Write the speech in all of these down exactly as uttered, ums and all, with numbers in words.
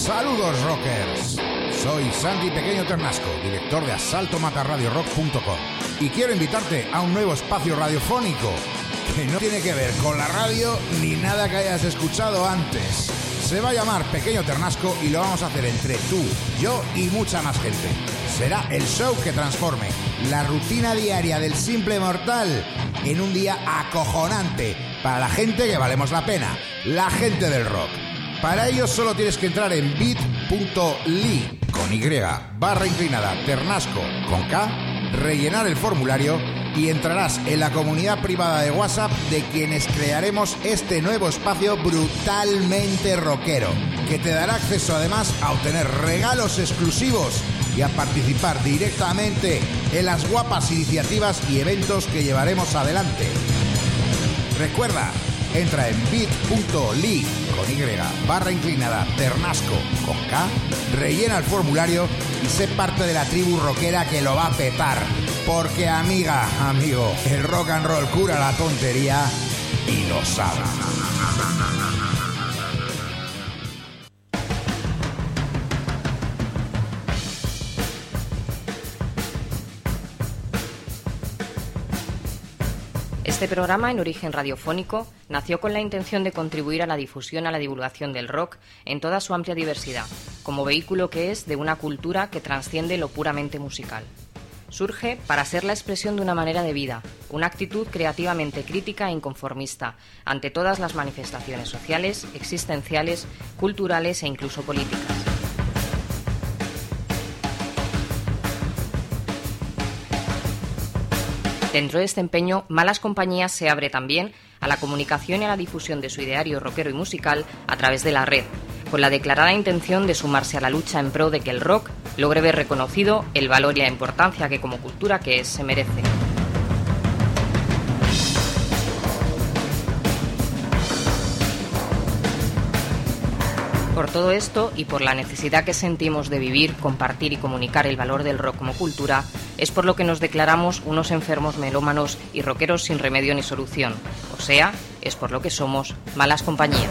Saludos rockers, soy Santi Pequeño Ternasco, director de asalto mata radio rock punto com, y quiero invitarte a un nuevo espacio radiofónico que no tiene que ver con la radio ni nada que hayas escuchado antes. Se va a llamar Pequeño Ternasco y lo vamos a hacer entre tú, yo y mucha más gente. Será el show que transforme la rutina diaria del simple mortal en un día acojonante para la gente que valemos la pena, la gente del rock. Para ello solo tienes que entrar en bit punto ly con Y barra inclinada Ternasco con K, rellenar el formulario y entrarás en la comunidad privada de WhatsApp de quienes crearemos este nuevo espacio brutalmente rockero, que te dará acceso además a obtener regalos exclusivos y a participar directamente en las guapas iniciativas y eventos que llevaremos adelante. Recuerda, entra en bit punto ly con Y barra inclinada Ternasco con K, rellena el formulario y sé parte de la tribu rockera que lo va a petar. Porque amiga, amigo, el rock and roll cura la tontería y lo sabe. Este programa, en origen radiofónico, nació con la intención de contribuir a la difusión, a la divulgación del rock en toda su amplia diversidad, como vehículo que es de una cultura que trasciende lo puramente musical. Surge para ser la expresión de una manera de vida, una actitud creativamente crítica e inconformista ante todas las manifestaciones sociales, existenciales, culturales e incluso políticas. Dentro de este empeño, Malas Compañías se abre también a la comunicación y a la difusión de su ideario rockero y musical a través de la red, con la declarada intención de sumarse a la lucha en pro de que el rock logre ver reconocido el valor y la importancia que como cultura que es se merece. Por todo esto y por la necesidad que sentimos de vivir, compartir y comunicar el valor del rock como cultura, es por lo que nos declaramos unos enfermos melómanos y rockeros sin remedio ni solución. O sea, es por lo que somos Malas Compañías.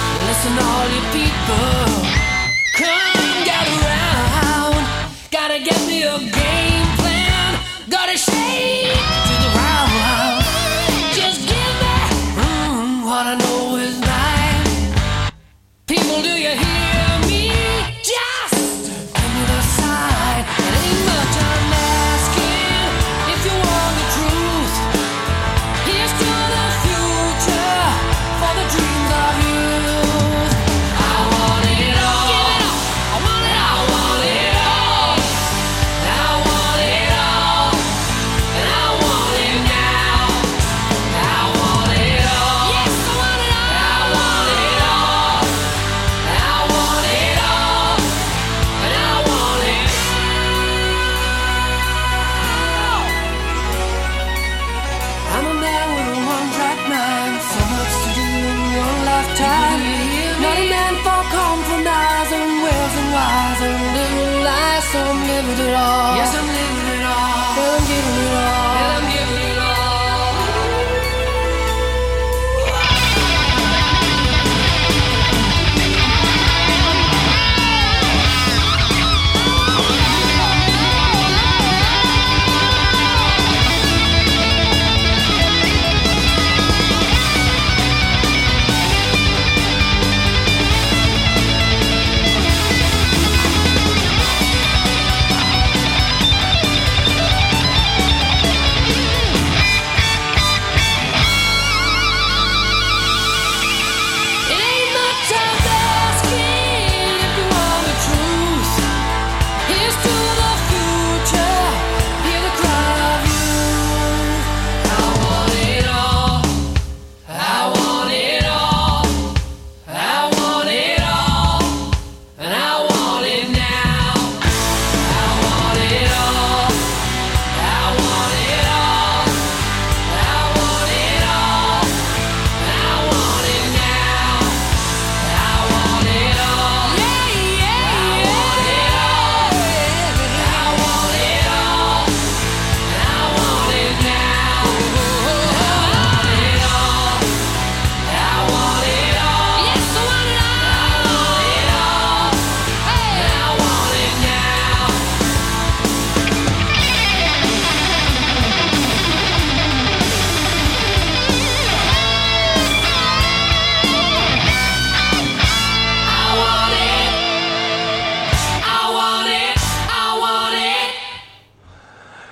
All you people, come gather round. Gotta get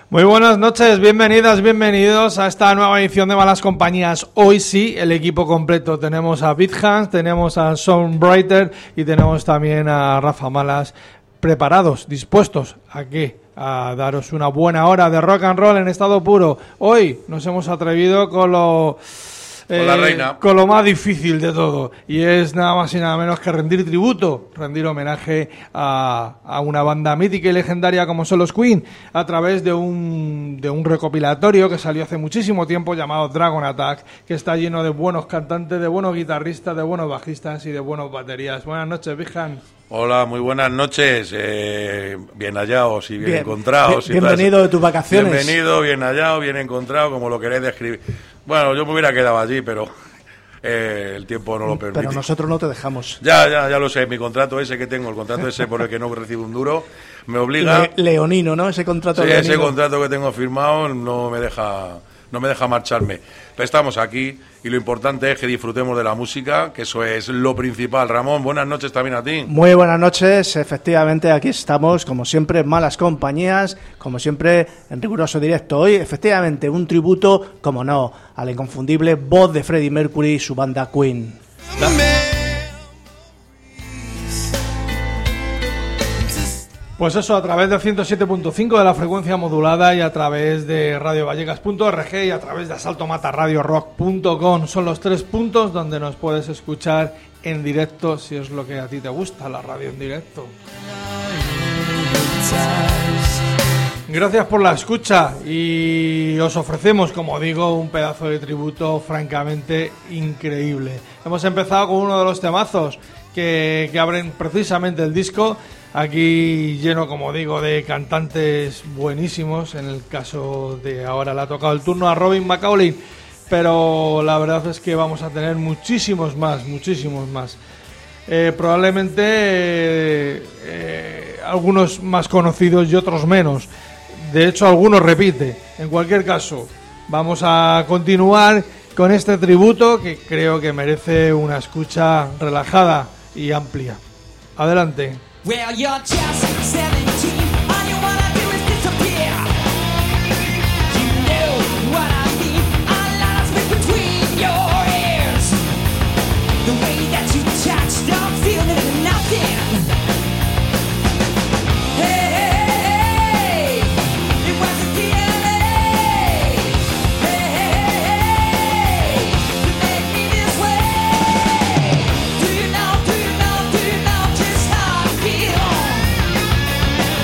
Muy buenas noches, bienvenidas, bienvenidos a esta nueva edición de Malas Compañías. Hoy sí, el equipo completo. Tenemos a BeatHands, tenemos a Soundbrighter y tenemos también a Rafa Malas, preparados, dispuestos a qué, a daros una buena hora de rock and roll en estado puro. Hoy nos hemos atrevido con lo... Con la reina. Eh, con lo más difícil de todo, y es nada más y nada menos que rendir tributo, rendir homenaje a, a una banda mítica y legendaria como son los Queen, a través de un, de un recopilatorio que salió hace muchísimo tiempo llamado Dragon Attack, que está lleno de buenos cantantes, de buenos guitarristas, de buenos bajistas y de buenos baterías. Buenas noches, Bijan. Hola, muy buenas noches, eh, bien hallados y bien, bien encontrados. Bien, bienvenido de tus vacaciones. Bienvenido, bien hallado, bien encontrado, como lo queréis describir. Bueno, yo me hubiera quedado allí, pero eh, el tiempo no lo permite. Pero nosotros no te dejamos. Ya, ya, ya lo sé, mi contrato ese que tengo, el contrato ese por el que no recibo un duro, me obliga... Le, leonino, ¿no? Ese contrato sí, leonino. Ese contrato que tengo firmado no me deja... no me deja marcharme. Pero estamos aquí y lo importante es que disfrutemos de la música, que eso es lo principal. Ramón, buenas noches también a ti. Muy buenas noches, efectivamente aquí estamos, como siempre, Malas Compañías, como siempre, en riguroso directo. Hoy, efectivamente, un tributo, como no, a la inconfundible voz de Freddie Mercury y su banda Queen. La... Pues eso, a través de ciento siete punto cinco de la frecuencia modulada y a través de radio vallecas punto org y a través de asalto mata radio rock punto com. Son los tres puntos donde nos puedes escuchar en directo, si es lo que a ti te gusta, la radio en directo. Gracias por la escucha y os ofrecemos, como digo, un pedazo de tributo francamente increíble. Hemos empezado con uno de los temazos que, que abren precisamente el disco. Aquí lleno, como digo, de cantantes buenísimos. En el caso de ahora le ha tocado el turno a Robin McAuley, pero la verdad es que vamos a tener muchísimos más, muchísimos más. Eh, probablemente eh, eh, algunos más conocidos y otros menos. De hecho, algunos repite. En cualquier caso, vamos a continuar con este tributo que creo que merece una escucha relajada y amplia. Adelante. Well, you're just seventeen, all you wanna do is disappear. You know what I mean, a lot of space between your ears. The way that you touch, don't feel nothing. Hey, hey, hey, it was the D N A. Hey, hey, hey, you make me this way. Do you know, do you know, do you know just how I feel?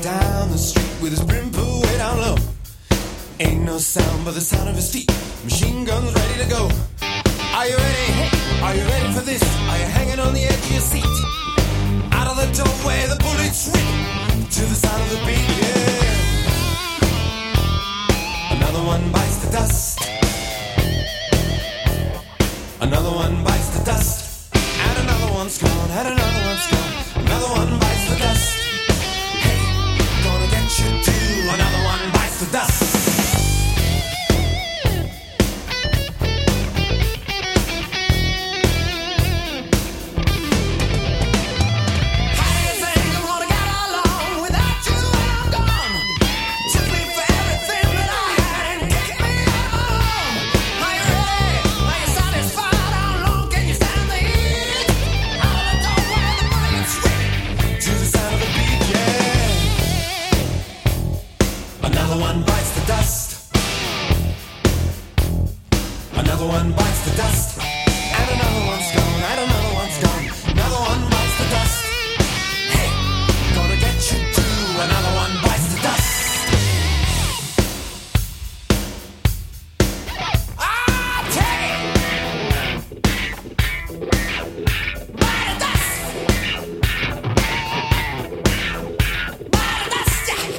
down the street with his brim pulled way down low. Ain't no sound but the sound of his feet. Machine guns ready to go. Are you ready? Hey, are you ready for this? Are you hanging on the edge of your seat? Out of the doorway, the bullets rip to the sound of the beat. Yeah. Another one bites the dust. Another one bites the dust. And another one's gone. And another one's gone. Another one bites the dust. Hey, gonna get you too. Another one bites the dust. Another one bites the dust, and another one's gone, and another one's gone. Another one bites the dust. Hey, gonna get you too. Another one bites the dust. Ah, take bite the dust. Bite the dust.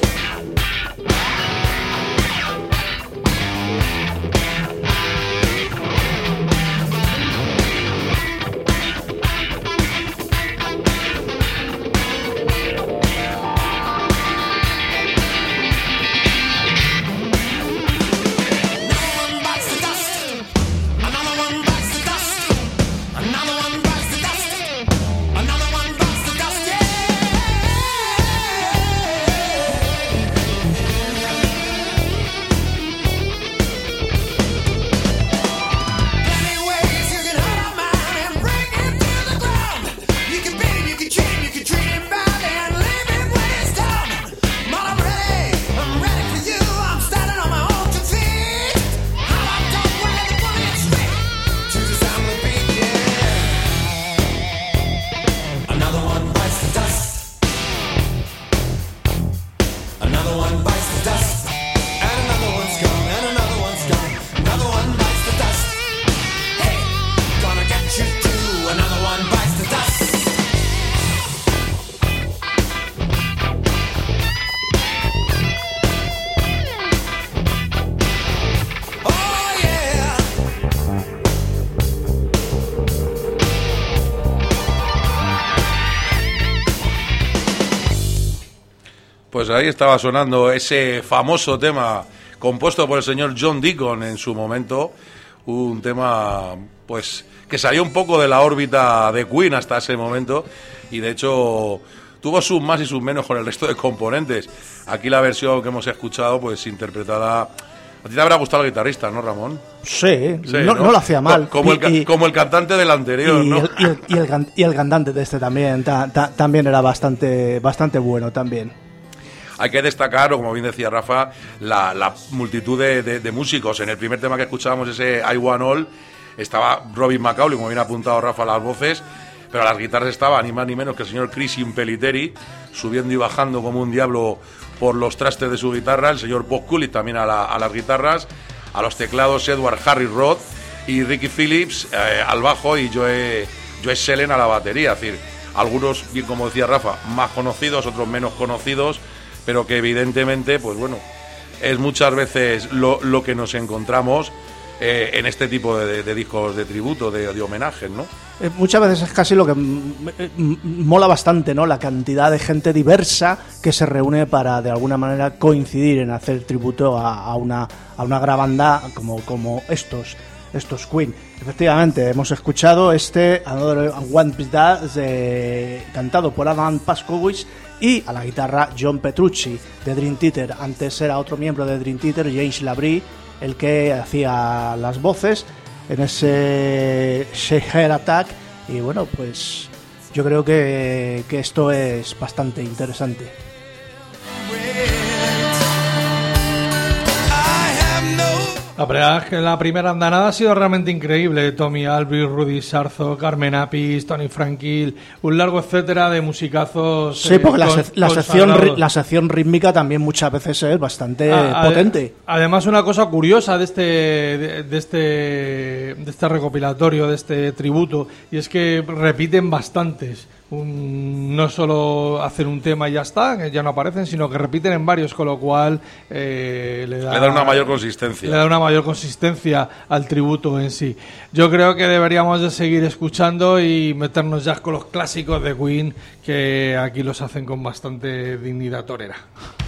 Pues ahí estaba sonando ese famoso tema compuesto por el señor John Deacon en su momento, un tema pues que salió un poco de la órbita de Queen hasta ese momento y de hecho tuvo sus más y sus menos con el resto de componentes. Aquí la versión que hemos escuchado pues interpretada... A ti te habrá gustado el guitarrista, ¿no, Ramón? Sí, Sí, no, ¿no? no lo hacía mal. Como, Y- el, y- como el cantante del anterior, y, ¿no? el, y, el, y, el, can- y el cantante de este también ta- ta- también era bastante bastante bueno también. Hay que destacar, o como bien decía Rafa, la, la multitud de, de, de músicos. En el primer tema que escuchábamos, ese I Want All, estaba Robin McAuley, como bien ha apuntado Rafa, a las voces, pero a las guitarras estaba ni más ni menos que el señor Chris Impellitteri, subiendo y bajando como un diablo por los trastes de su guitarra, el señor Bob Cooley también a, la, a las guitarras, a los teclados Edward Harry Roth y Ricky Phillips eh, al bajo y Joe, Joe Selen a la batería. Es decir, algunos, bien como decía Rafa, más conocidos, otros menos conocidos, pero que evidentemente, pues bueno, es muchas veces lo, lo que nos encontramos eh, en este tipo de, de, de discos de tributo, de, de homenajes, ¿no? Eh, muchas veces es casi lo que mm, mm, mola bastante, ¿no? La cantidad de gente diversa que se reúne para de alguna manera coincidir en hacer tributo a, a una a una gran banda como, como estos estos Queen. Efectivamente, hemos escuchado este Another One Piece Dance, eh, cantado por Adam Paskowitz, y a la guitarra John Petrucci de Dream Theater. Antes era otro miembro de Dream Theater, James Labrie, el que hacía las voces en ese Share Attack. Y bueno, pues yo creo que, que esto es bastante interesante. I have no La verdad es que la primera andanada ha sido realmente increíble. Tommy Albee, Rudy Sarzo, Carmen Apis, Tony Franquil, un largo etcétera de musicazos. Sí, porque eh, la, con- sec- la, sección, consagrados. ri- la sección rítmica también muchas veces es bastante A- ade- potente. Además, una cosa curiosa de este, de, de este de este recopilatorio, de este tributo, y es que repiten bastantes. Un- no solo hacen un tema y ya está, que ya no aparecen, sino que repiten en varios, con lo cual eh, le, da, Le da una mayor consistencia. le da una mayor consistencia al tributo en sí. Yo creo que deberíamos de seguir escuchando y meternos ya con los clásicos de Queen, que aquí los hacen con bastante dignidad torera.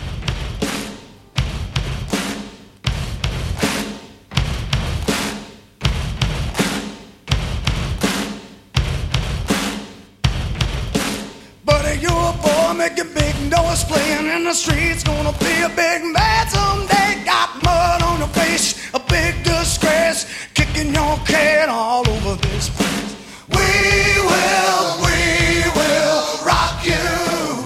Buddy, you're a boy making big noise, playing in the streets. Gonna be a big man someday. Got mud on your face, a big disgrace, kicking your can all over this place. We will, we will rock you.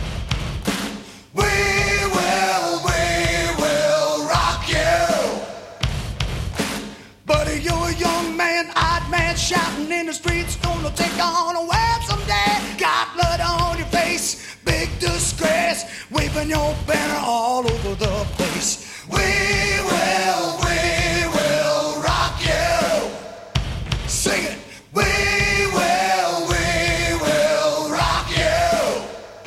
We will, we will rock you. Buddy, you're a young man, odd man, shouting in the streets. Gonna take on a web someday. Got blood on your face, big disgrace, waving your banner all over the place. We will, we will rock you. Sing it. We will, we will rock you.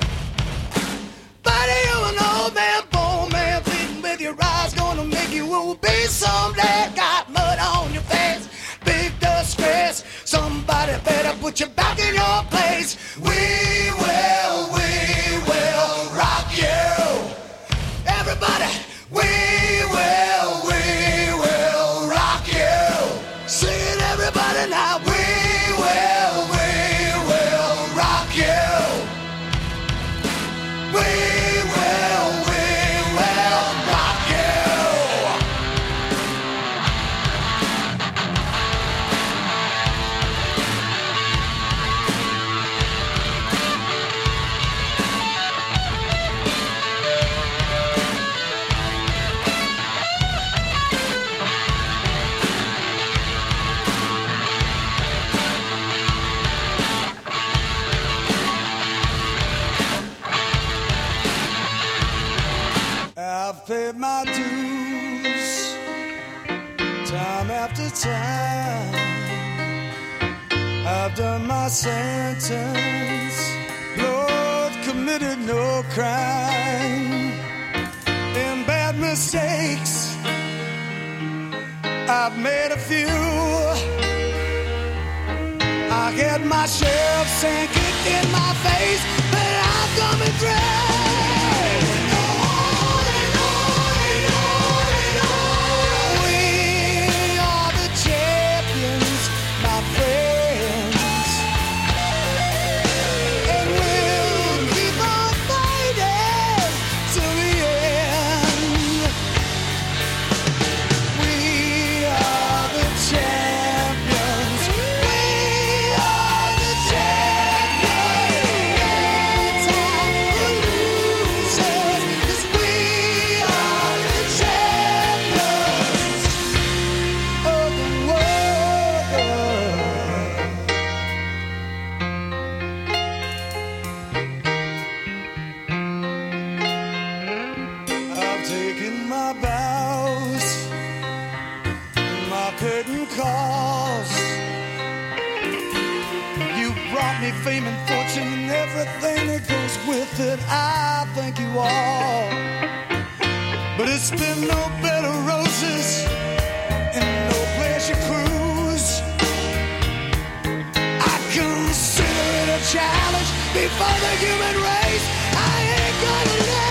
Buddy, you're an old man, poor man, pleading with your eyes, gonna make you obey someday. Got mud on your face, big disgrace. Somebody better put you back in your place. We will, we will rock you. Everybody, we will, we will rock you. Sing it, everybody now. We will, we will rock you. We will, we will rock you. I've paid my dues time after time. I've done my sentence. Lord committed no crime. In bad mistakes, I've made a few. I get my share of sand kicked in my face, but I'm coming through. We are the champions, my friends, and we'll keep on fighting till the end. We are the champions. We are the champions. Anti-losers, 'cause we are the champions of the world. I've taken my bows, my curtain calls. You brought me fame and fortune and everything that goes with it. I thank you all, but it's been no bed of roses and no pleasure cruise. I consider it a challenge before the human race. I ain't gonna let.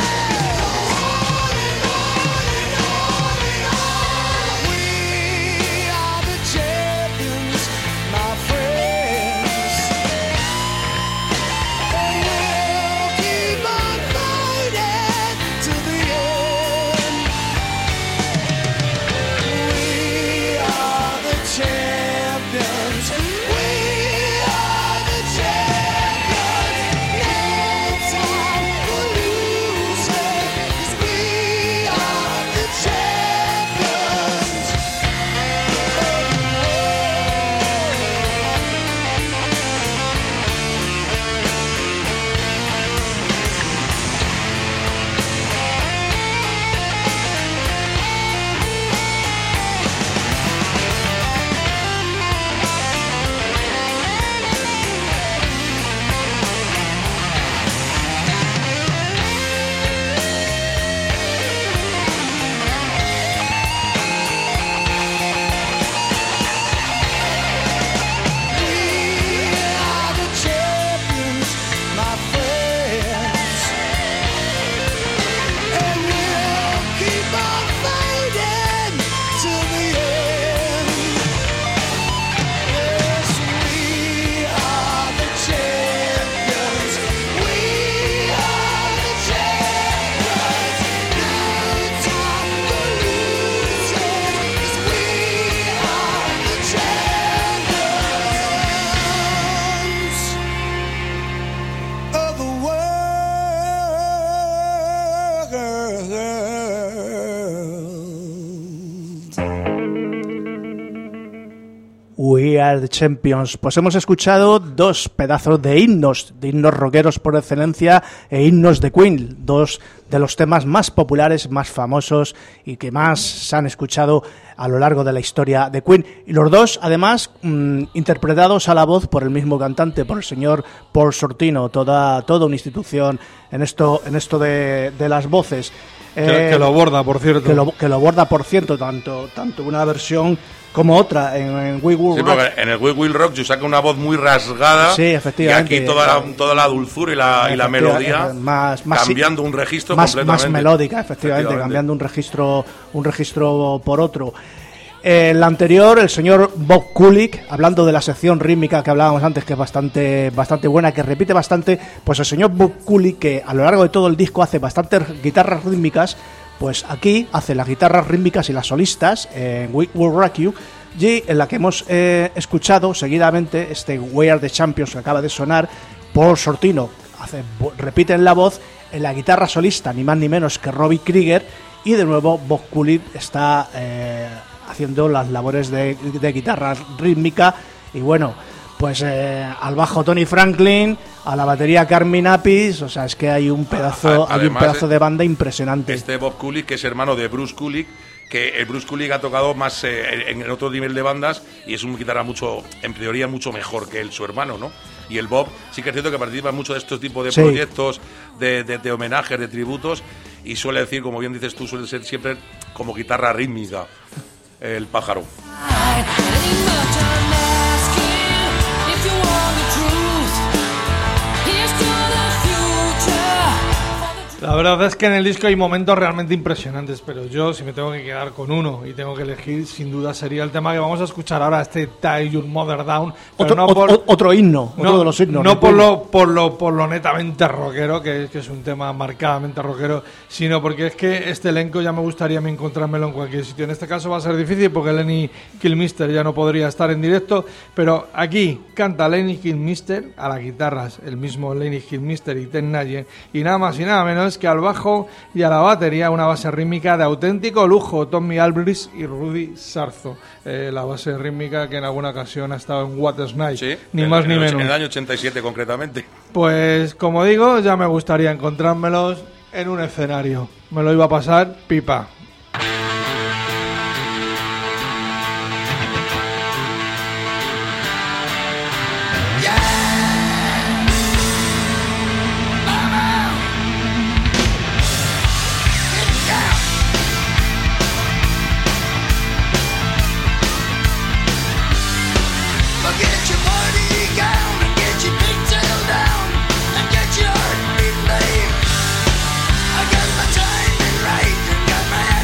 We are the champions, my friends, and we'll keep on fighting to the end. We are the champions. We are the champions. We Are the Champions. Pues hemos escuchado dos pedazos de himnos, de himnos rockeros por excelencia e himnos de Queen, dos de los temas más populares, más famosos y que más se han escuchado a lo largo de la historia de Queen. Y los dos, además, mmm, interpretados a la voz por el mismo cantante, por el señor Paul Sortino, toda, toda una institución en esto, en esto de, de las voces. Que, eh, que lo borda, por cierto. Que lo, que lo borda, por cierto, tanto, tanto una versión como otra en, en We Will sí, Rock. En el We Will Rock yo saca una voz muy rasgada. Sí, efectivamente. Y aquí toda la, toda la dulzura y la, y la melodía más, más, cambiando un registro más, completamente. Más melódica, efectivamente, efectivamente, cambiando un registro, un registro por otro. El anterior, el señor Bob Kulick, hablando de la sección rítmica que hablábamos antes, que es bastante, bastante buena, que repite bastante, pues el señor Bob Kulick, que a lo largo de todo el disco hace bastantes guitarras rítmicas, pues aquí hace las guitarras rítmicas y las solistas en We Will Rock You, y en la que hemos eh, escuchado seguidamente este We Are the Champions que acaba de sonar, Paul Sortino hace, repite en la voz, en la guitarra solista, ni más ni menos que Robbie Krieger, y de nuevo Bob Kulick está eh, haciendo las labores de, de guitarra rítmica, y bueno, pues eh, al bajo Tony Franklin, a la batería Carmine Appice, o sea, es que hay un pedazo, Además, hay un pedazo de banda impresionante. Este Bob Kulick, que es hermano de Bruce Kulick, que el Bruce Kulick ha tocado más eh, en otro nivel de bandas y es un guitarra mucho, en teoría, mucho mejor que el, su hermano, ¿no? Y el Bob sí que es cierto que participa mucho de estos tipos de sí. proyectos, de, de, de homenajes, de tributos, y suele decir, como bien dices tú, suele ser siempre como guitarra rítmica, el pájaro. La verdad es que en el disco hay momentos realmente impresionantes, pero yo, si me tengo que quedar con uno y tengo que elegir, sin duda sería el tema que vamos a escuchar ahora, este Tie Your Mother Down. Otro, no por, otro, otro himno, no, otro de los himnos. No por lo, por, lo, por lo netamente rockero, que, que es un tema marcadamente rockero, sino porque es que este elenco ya me gustaría a mí encontrármelo en cualquier sitio. En este caso va a ser difícil porque Lenny Kilmister ya no podría estar en directo, pero aquí canta Lenny Kilmister a las guitarras, el mismo Lenny Kilmister y Ted Nugent, y nada más y nada menos que al bajo y a la batería una base rítmica de auténtico lujo, Tommy Albrecht y Rudy Sarzo, eh, la base rítmica que en alguna ocasión ha estado en What a Night, sí, ni en, más en ni el, menos. En el año ochenta y siete concretamente. Pues como digo, ya me gustaría encontrármelos en un escenario, me lo iba a pasar pipa. I got my timing right and got my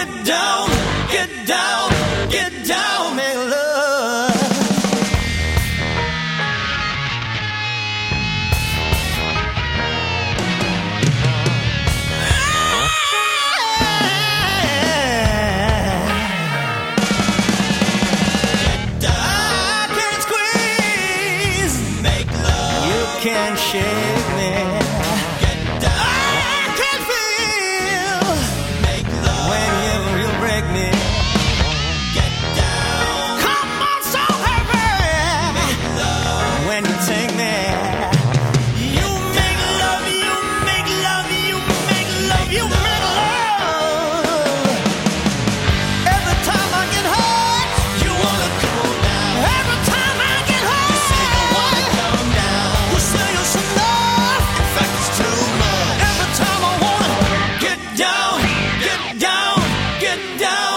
Get down, get down, get down, make love. I can squeeze, make love. You can shake me. Get down. I can feel, make love. Whenever you break me. Get down. Come on, so heavy. Make love. When you take me. You make love, you make love, you make love, you make love. Every time I get hurt, you wanna cool down. Every time I get hurt, you say you wanna calm down. You say it's enough. In fact, it's too much. Every time I wanna get down, get down, get down.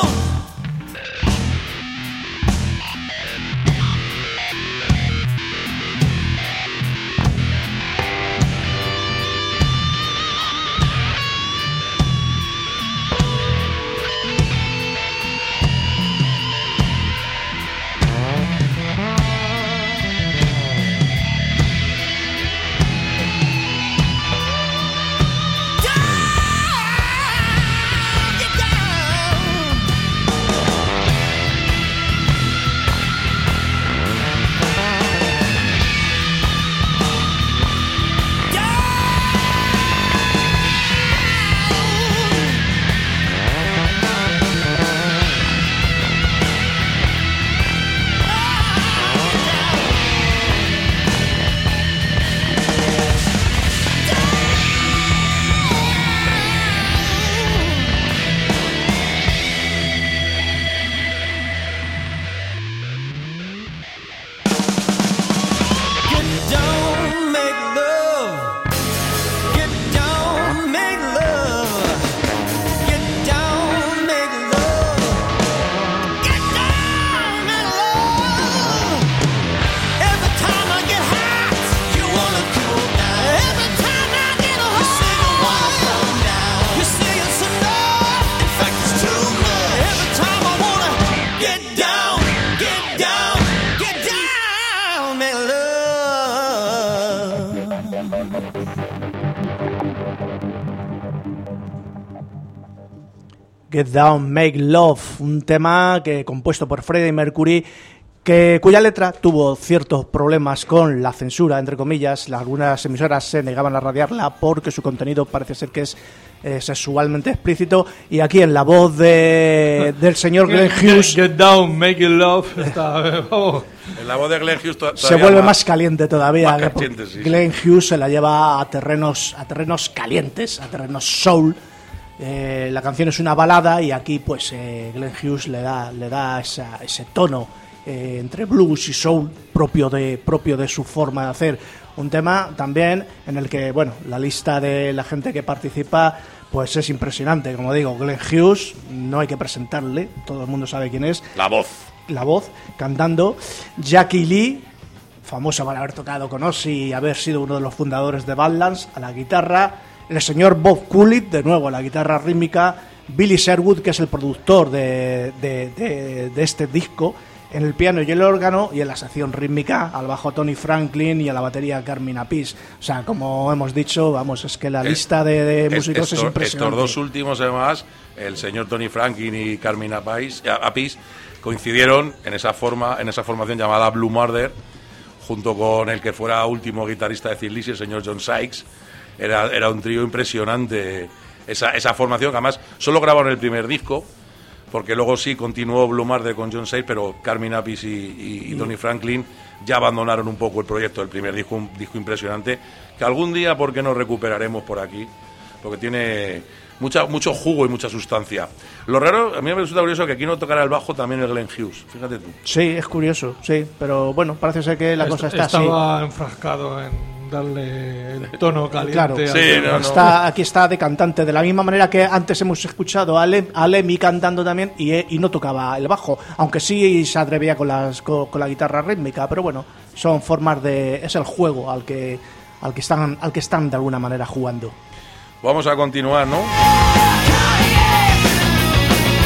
Get down, make love. Get down, make love. Get down, make love. Get down, make love. Every time I get hot, you wanna cool down. Every time I get hot, you say you wanna calm down. You say it's enough. In fact, it's too much. Every time I wanna get down, get down, get down, make love. Get Down, Make Love, un tema que compuesto por Freddie Mercury, que cuya letra tuvo ciertos problemas con la censura, entre comillas. Algunas emisoras se negaban a radiarla porque su contenido parece ser que es eh, sexualmente explícito, y aquí en la voz de, del señor Glenn Hughes Get down, make it love. Está, vamos. En la voz de Glenn Hughes to- se todavía vuelve más caliente todavía. más que caliente, sí, Glenn Hughes se la lleva a terrenos, a terrenos calientes, a terrenos soul. Eh, la canción es una balada y aquí pues eh, Glenn Hughes le da, le da esa, ese tono eh, entre blues y soul propio de, propio de su forma de hacer. Un tema también en el que, bueno, la lista de la gente que participa pues es impresionante. Como digo, Glenn Hughes, no hay que presentarle, todo el mundo sabe quién es. La voz. La voz, cantando. Jackie Lee, famosa por haber tocado con Ozzy y haber sido uno de los fundadores de Badlands, a la guitarra. El señor Bob Kulick, de nuevo a la guitarra rítmica. Billy Sherwood, que es el productor de, de, de, de este disco, en el piano y el órgano, y en la sección rítmica al bajo Tony Franklin y a la batería Carmine Appice. O sea, como hemos dicho, vamos, es que la Eh, lista de, de Es- músicos es estos, impresionante. estos dos últimos, además, el señor Tony Franklin y Carmine Appice, Appice coincidieron en esa forma, en esa formación llamada Blue Murder, junto con el que fuera último guitarrista de Thin Lizzy, el señor John Sykes. Era, era un trío impresionante esa, esa formación, que además solo grabaron el primer disco, porque luego sí continuó Blue Murder con John Sykes, pero Carmine Appice y, y, y Tony Franklin ya abandonaron un poco el proyecto del primer disco, un disco impresionante, que algún día, ¿por qué no recuperaremos por aquí? Porque tiene mucha, mucho jugo y mucha sustancia. Lo raro, a mí me resulta curioso que aquí no tocara el bajo también el Glenn Hughes, fíjate tú. Sí, es curioso, sí, pero bueno, parece ser que la Est- cosa está así. Estaba enfrascado en darle el tono caliente. Claro, al Sí, tema. no, no. está, aquí está de cantante, de la misma manera que antes hemos escuchado a, Lem- a Lemmy cantando también y, eh, y no tocaba el bajo, aunque sí se atrevía con, las, con, con la guitarra rítmica, pero bueno, son formas de... es el juego al que, al que, están, al que están de alguna manera jugando. Vamos a continuar, ¿no?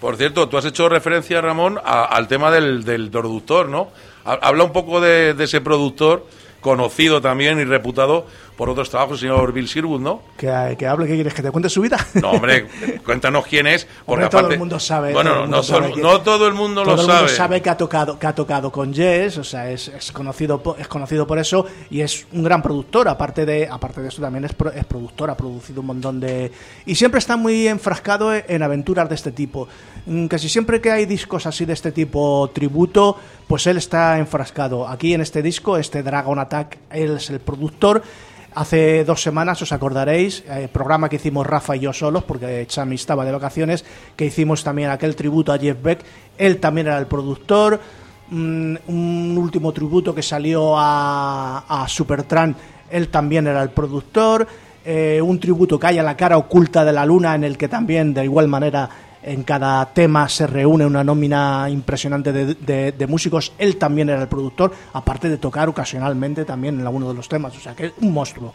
Por cierto, tú has hecho referencia, Ramón, a, al tema del, del productor, ¿no? Habla un poco de, de ese productor, conocido también y reputado por otros trabajos, el señor Bill Sherwood, ¿no? Que, que hable, ¿qué quieres? ¿Que te cuente su vida? No, hombre, cuéntanos quién es. Porque Hombre, todo aparte, el mundo sabe. Bueno, todo el mundo no, sabe no, que- no todo el mundo todo lo el sabe. mundo sabe que ha tocado que ha tocado con Yes, o sea, es, es conocido po- es conocido por eso y es un gran productor. Aparte de aparte de eso también es, pro- es productor, ha producido un montón de y siempre está muy enfrascado en aventuras de este tipo. Mm, Casi siempre que hay discos así de este tipo tributo, pues él está enfrascado. Aquí en este disco, este Dragon Attack, él es el productor. Hace dos semanas, os acordaréis, el programa que hicimos Rafa y yo solos, porque Chami estaba de vacaciones, que hicimos también aquel tributo a Jeff Beck. Él también era el productor. Mm, un último tributo que salió a, a Supertramp, él también era el productor. Eh, un tributo que hay a la cara oculta de la luna, en el que también, de igual manera, en cada tema se reúne una nómina impresionante de, de, de músicos. Él también era el productor, aparte de tocar ocasionalmente también en alguno de los temas. O sea que es un monstruo.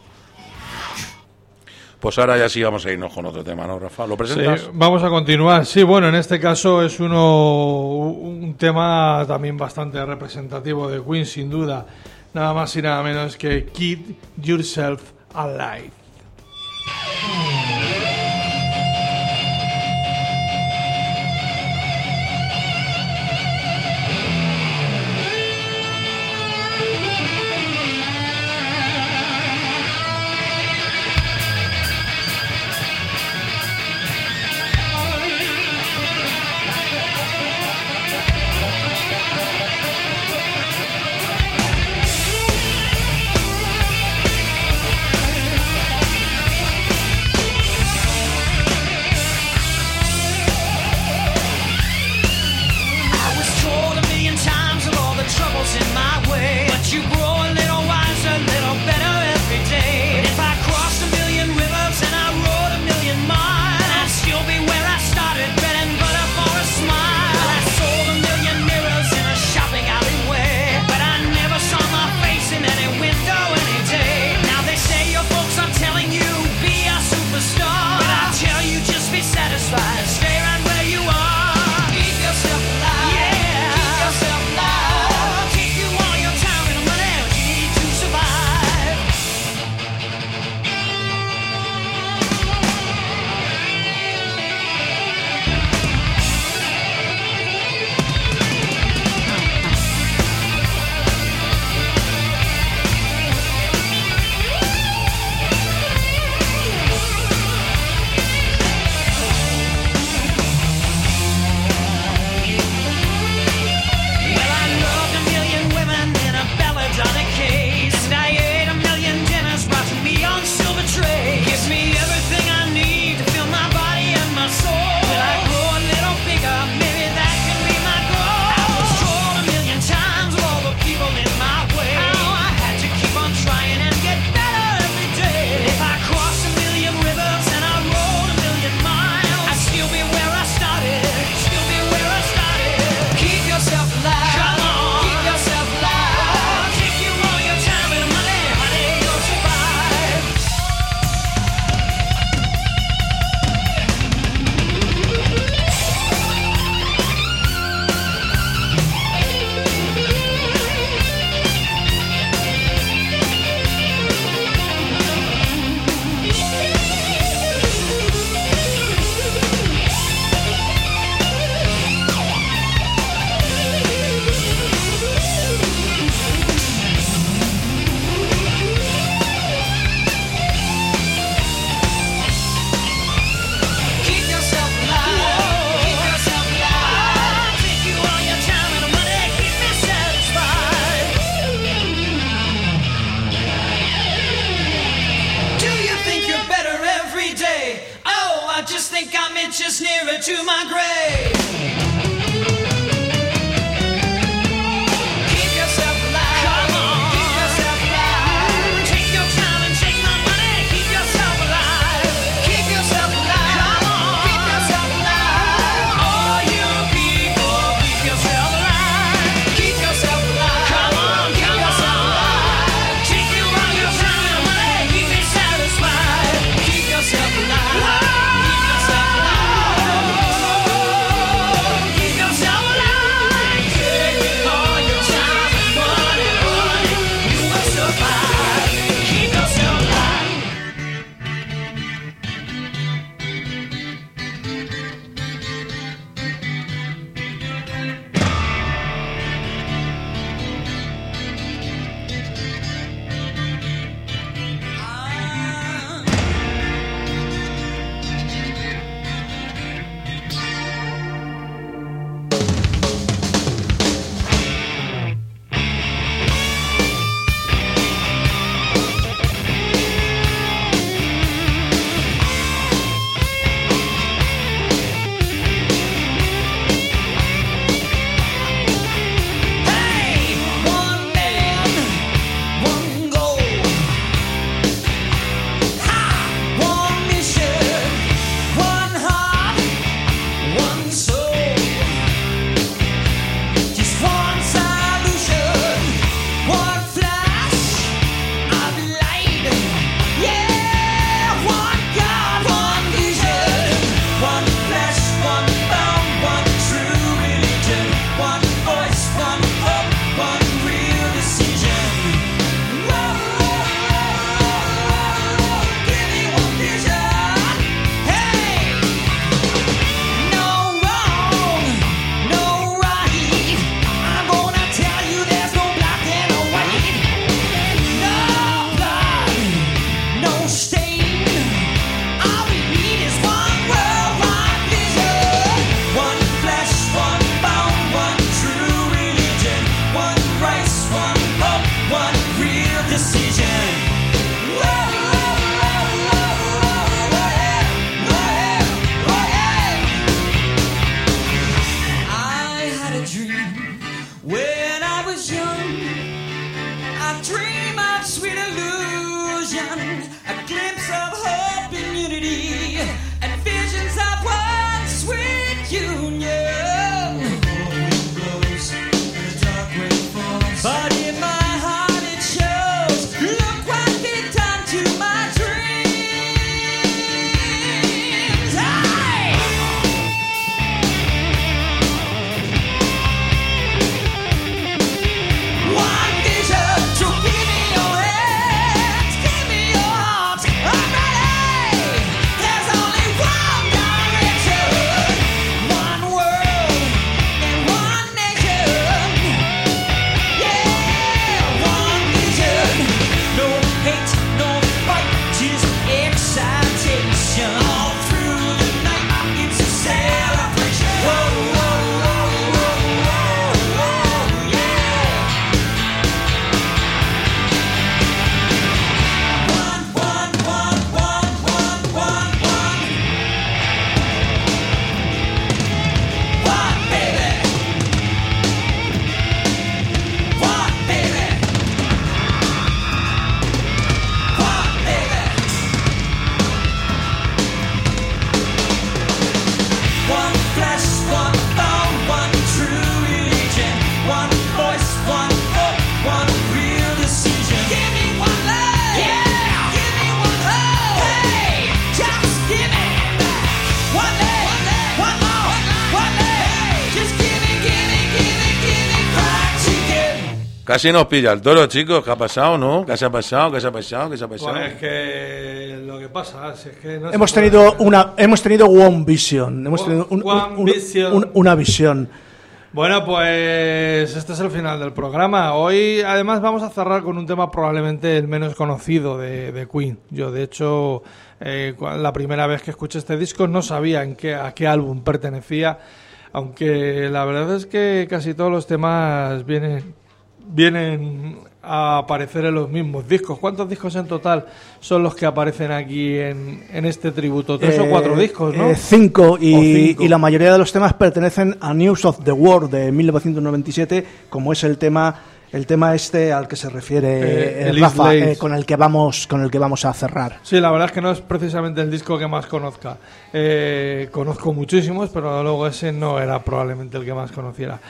Pues ahora ya sí vamos a irnos con otro tema, ¿no, Rafa? ¿Lo presentas? Sí, vamos a continuar. Sí, bueno, en este caso es uno un tema también bastante representativo de Queen, sin duda. Nada más y nada menos que Keep Yourself Alive. I was told a million times of all the troubles in my way, but you grow a little wiser, a little better every day. If I crossed a million rivers and I rode a million miles, I'd still be where I started, bread and butter for a smile. I sold a million mirrors in a shopping alleyway, but I never saw my face in any window any day. Now they say your folks are telling you be a superstar, but I tell you just be satisfied, stay right where you are. Keep yourself alive. Yeah. Keep yourself alive. Take you all your time and money you need to survive. Well, I loved a million women in a belladonna case, and I ate a million dinners brought to me on silver trays. Gives me everything I need to fill my body and my soul. Will I grow a little bigger? Maybe that can be my goal. I was told a million times of all the people in my way, how I had to keep on trying and get better every day. If I crossed a million rivers and I rode a million miles, I'd still be where I started, still be where I started. Keep yourself alive. Come on. Keep yourself alive. Take you all your time and money, honey, you'll survive. Keep yourself alive. Keep yourself alive. Take you all your time and money, keep me satisfied. Do you think you're better every day? Oh, I just think I'm inches nearer to my grave. Keep yourself alive. Come on. Keep yourself alive. Take your time and take my money. Keep yourself alive. Keep yourself alive. Come on. Keep yourself alive. All you people, keep yourself alive. Keep yourself alive. Come on. Keep yourself alive. Take you all your time and money. Keep me satisfied. Keep yourself alive. Keep yourself alive. illusion, a glimpse of hope and unity, and visions of one sweet union. But in my heart it shows, look what they've done to my dreams. Hey! One vision, so give me your hands, give me your heart, I'm ready. There's only one direction, one world and one nation. Yeah, one vision, no hate, no fight, just excitation. All through the night, it's a celebration. Whoa, whoa, whoa, whoa, whoa, whoa, yeah. One, one, one, one, one, one, one. One, baby. One, baby. One, baby. One flesh, one bone, one true religion. One voice, one hope, one real decision. Give me one love, yeah. Give me one hope, hey. Just give me one leg, one more, one leg. Just give me, give me, give me, give me fried chicken. Casi nos pilla el toro, chicos. ¿Qué ha pasado, no? ¿Qué se ha pasado? ¿Qué se ha pasado? ¿Qué se ha pasado? Pues es que lo que pasa es que no se Hemos puede tenido hacer. una, hemos tenido One Vision, hemos One- tenido un- un- One un- Vision. un- una visión. Bueno, pues este es el final del programa. Hoy, además, vamos a cerrar con un tema probablemente el menos conocido de, de Queen. Yo, de hecho, eh, cua- la primera vez que escuché este disco no sabía en qué, a qué álbum pertenecía, aunque la verdad es que casi todos los temas vienen, vienen a aparecer en los mismos discos. ¿Cuántos discos en total son los que aparecen aquí en, en este tributo? ¿Tres o cuatro Eh, discos, no? eh, cinco, y, O cinco. y la mayoría de los temas pertenecen a News of the World de mil novecientos noventa y siete, como es el tema el tema este al que se refiere Eh, eh, el Rafa, East Lakes. eh, con el que vamos con el que vamos a cerrar. Sí, la verdad es que no es precisamente el disco que más conozca. Eh, conozco muchísimos, pero luego ese no era probablemente el que más conociera.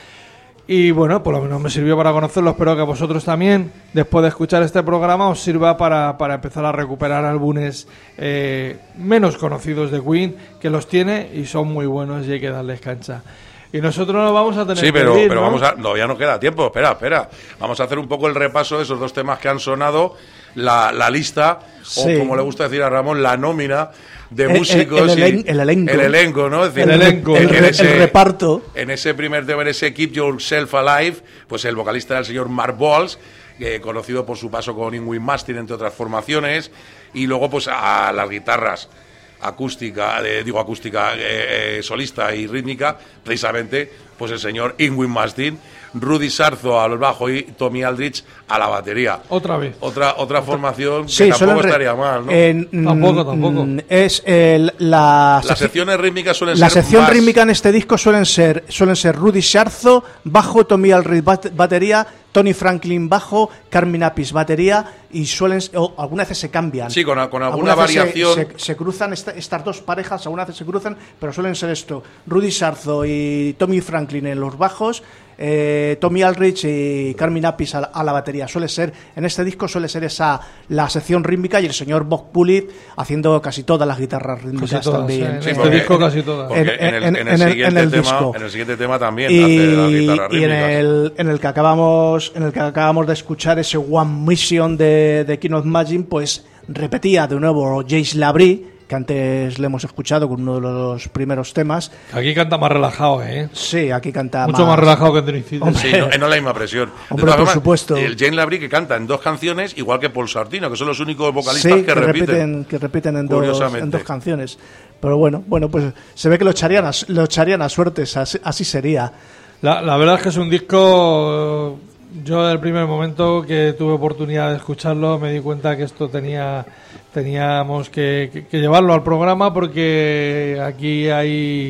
Y bueno, por lo menos me sirvió para conocerlo. Espero que vosotros también, después de escuchar este programa, os sirva para, para empezar a recuperar álbumes eh, menos conocidos de Queen, que los tiene y son muy buenos y hay que darles cancha. Y nosotros nos vamos a tener Sí, pero, que ir, pero ¿no? vamos a. No, ya no queda tiempo. Espera, espera. Vamos a hacer un poco el repaso de esos dos temas que han sonado, la, la lista, Sí. o como le gusta decir a Ramón, la nómina de El- el- músicos. el y- elen- el elenco. El elenco, ¿no? Es decir, El elenco. el, en re- ese- el reparto. En ese primer tema, en ese Keep Yourself Alive, pues el vocalista era el señor Mark Bowles, eh, conocido por su paso con Ingrid Mastin, entre otras formaciones, y luego pues a las guitarras acústica, eh, digo acústica, eh, eh, solista y rítmica, precisamente pues el señor Ingrid Mastin, Rudy Sarzo al bajo y Tommy Aldrich a la batería. Otra vez. Otra otra formación que Sí, tampoco suelen re- estaría mal, ¿no? en- mm, Tampoco, tampoco. mm, Es el- la, Las secciones rítmicas suelen La ser sección más- rítmica en este disco suelen ser suelen ser Rudy Sarzo, bajo, Tommy Aldridge bat- batería, Tony Franklin bajo, Carmine Appice batería, y suelen o algunas veces se cambian. Sí, con, con alguna Algunas veces se- variación. Se, se cruzan esta- estas dos parejas, algunas veces se cruzan, pero suelen ser esto: Rudy Sarzo y Tommy Franklin en los bajos, eh, Tommy Aldrich y Carmine Appice a, la- a la batería. Suele ser en este disco suele ser esa la sección rítmica y el señor Bob Pulitt haciendo casi todas las guitarras rítmicas Casi todas, también. sí, en Sí, este porque- disco casi todas. Porque En- en, el, en- en el en el- siguiente en el tema, disco. en el siguiente tema también hace las Y, guitarras y en rítmicas. el en el que acabamos en el que acabamos de escuchar ese One Mission de, de King of Magic, pues repetía de nuevo Jace Labrie, que antes le hemos escuchado con uno de los primeros temas. Aquí canta más relajado, ¿eh? Sí, aquí canta Mucho más relajado que en Dream Theater. Hombre. Sí, no, no es la misma presión. De Hombre, todas por formas, supuesto. El Jane Labrie que canta en dos canciones, igual que Paul Sartino, que son los únicos vocalistas Sí, que, repiten. que repiten en dos, Curiosamente. en dos canciones. Pero bueno, bueno, pues se ve que lo echarían a, lo echarían a suertes, así, así sería. La, la verdad es que es un disco. Yo, del primer momento que tuve oportunidad de escucharlo, me di cuenta que esto tenía teníamos que, que- que llevarlo al programa, porque aquí hay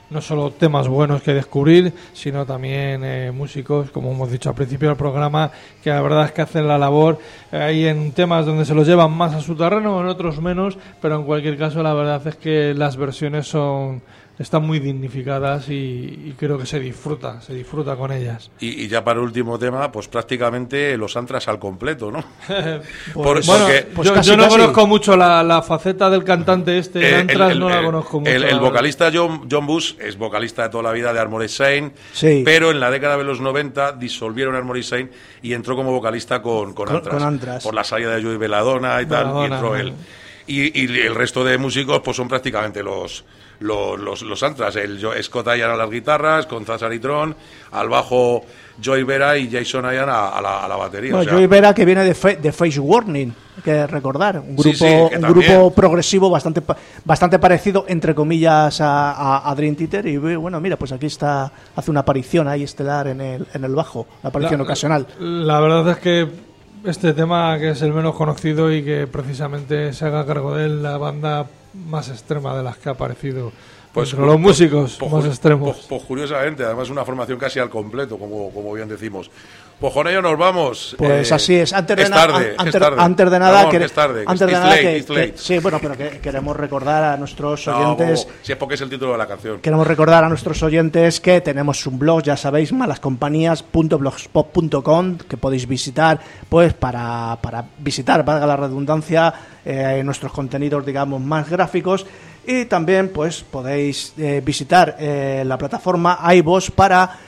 no solo temas buenos que descubrir, sino también eh, músicos, como hemos dicho al principio del programa, que la verdad es que hacen la labor. Eh, hay en temas donde se los llevan más a su terreno, en otros menos, pero en cualquier caso la verdad es que las versiones son están muy dignificadas y, y creo que se disfruta, se disfruta con ellas. Y, y ya para el último tema, pues prácticamente los antras al completo, ¿no? Por, Por- bueno, porque- pues yo, casi, yo no casi. conozco mucho la, la faceta del cantante este de Eh, Antras, el- no la el- conozco mucho. El, la el verdad. vocalista John, John Bush es vocalista de toda la vida de Armored Saint, Sí. pero en la década de los noventa disolvieron Armored Saint y entró como vocalista con, con, Con- Anthrax, con Anthrax. por la salida de Joey Belladonna y tal, y Belladonna, entró ¿no? él. Y, y el resto de músicos pues son prácticamente los los, los, los Anthrax. El Jo- Scott Ian a las guitarras, con Zachary Tron, al bajo Joey Vera y Jason Ian a, a la, a la batería. Bueno, o sea, Joey Vera, que viene de, Fa- de Face Warning, hay que recordar, un Sí, grupo, sí, que un también. grupo progresivo bastante pa- bastante parecido, entre comillas, a, a, a Dream Theater. Y bueno, mira, pues aquí está, hace una aparición ahí estelar en el, en el bajo, una aparición La- ocasional. La verdad es que este tema, que es el menos conocido y que precisamente se haga cargo de él, la banda más extrema de las que ha aparecido. Pues, entre los pues, músicos pues, más pues, extremos. Pues, pues curiosamente, además una formación casi al completo, como, como bien decimos. Pues con ello nos vamos. Pues Eh, así es. Antes de, es na- tarde, an- es antes, tarde. antes de nada, Ramón, que- que es tarde. antes de It's nada late, que- it's que- late. sí, bueno, pero que queremos recordar a nuestros No, oyentes. bobo, si es porque es el título de la canción. Queremos recordar a nuestros oyentes que tenemos un blog, ya sabéis, malascompañías punto blogspot punto com, que podéis visitar, pues para, para visitar, valga la redundancia, eh, nuestros contenidos, digamos, más gráficos. Y también, pues, podéis eh, visitar eh, la plataforma iVoox para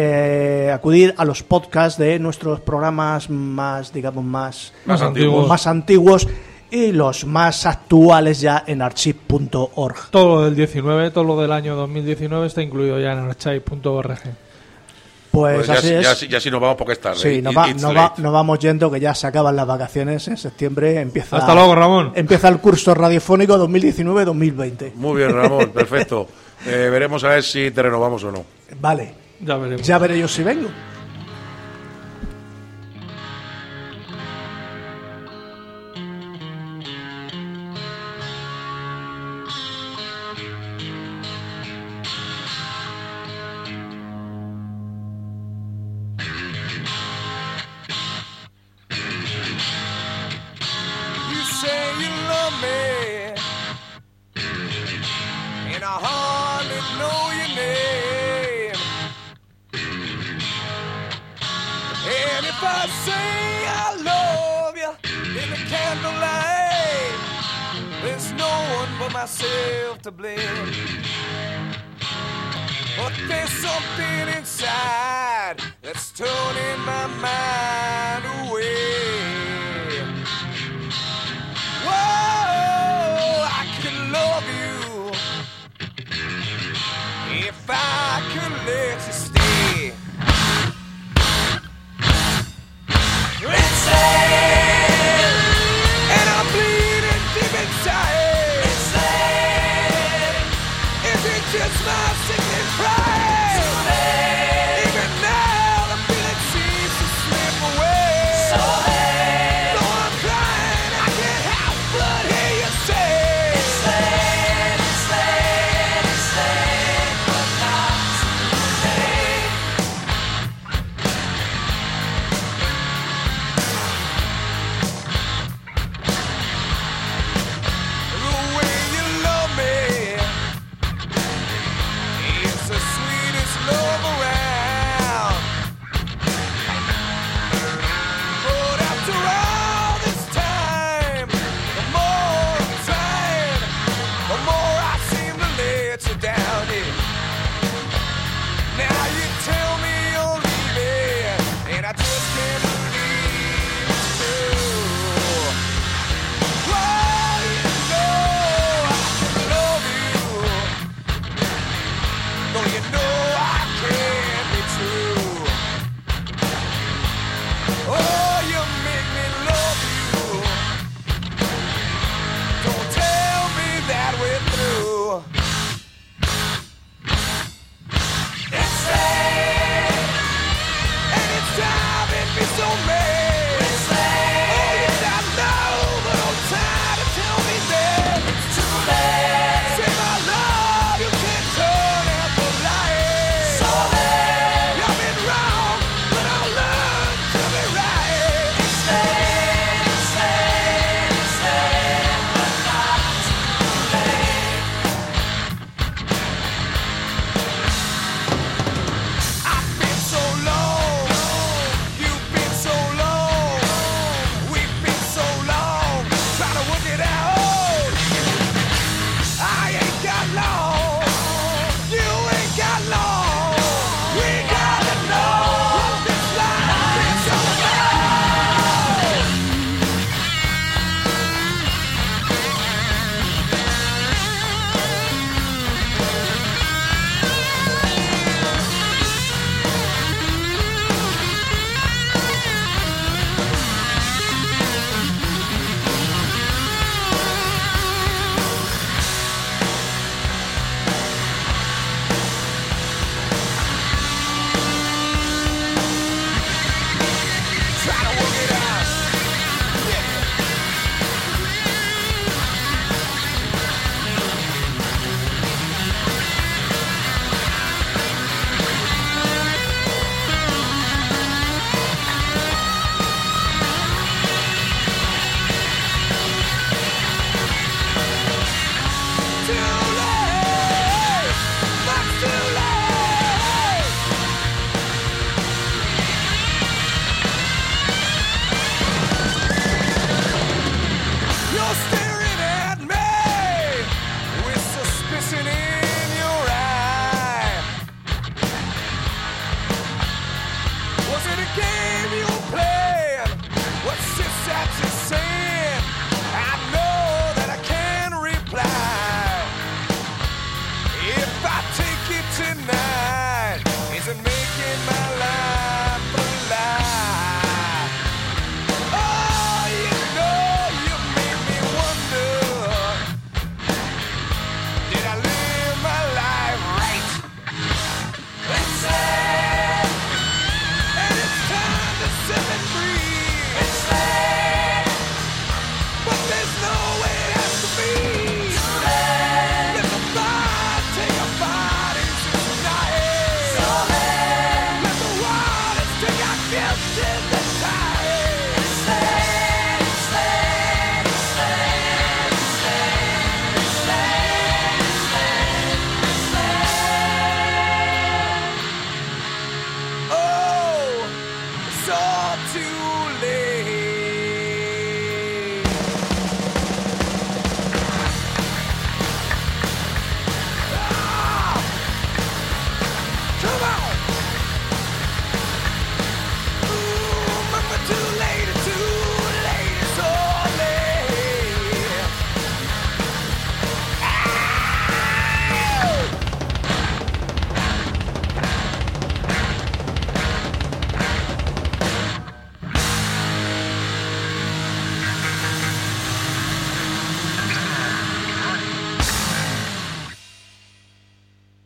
eh, acudir a los podcasts de nuestros programas más, digamos, más, Más antiguos. más antiguos y los más actuales ya en archive punto org. Todo lo del diecinueve, todo lo del año dos mil diecinueve está incluido ya en archive punto org. Pues, Pues ya, así si- es. ya, si- ya si nos vamos porque es tarde. Sí, nos, It- va- it's nos, va- late. nos vamos yendo, que ya se acaban las vacaciones en septiembre. Empieza, Hasta luego, Ramón. Empieza el curso radiofónico dos mil diecinueve dos mil veinte. Muy bien, Ramón, perfecto. Eh, veremos a ver si te renovamos o no. Vale, Ya veremos. ya veré yo si vengo. You say you love me, and I hardly know your name. And if I say I love you in the candlelight, there's no one but myself to blame. But there's something inside that's turning my mind away.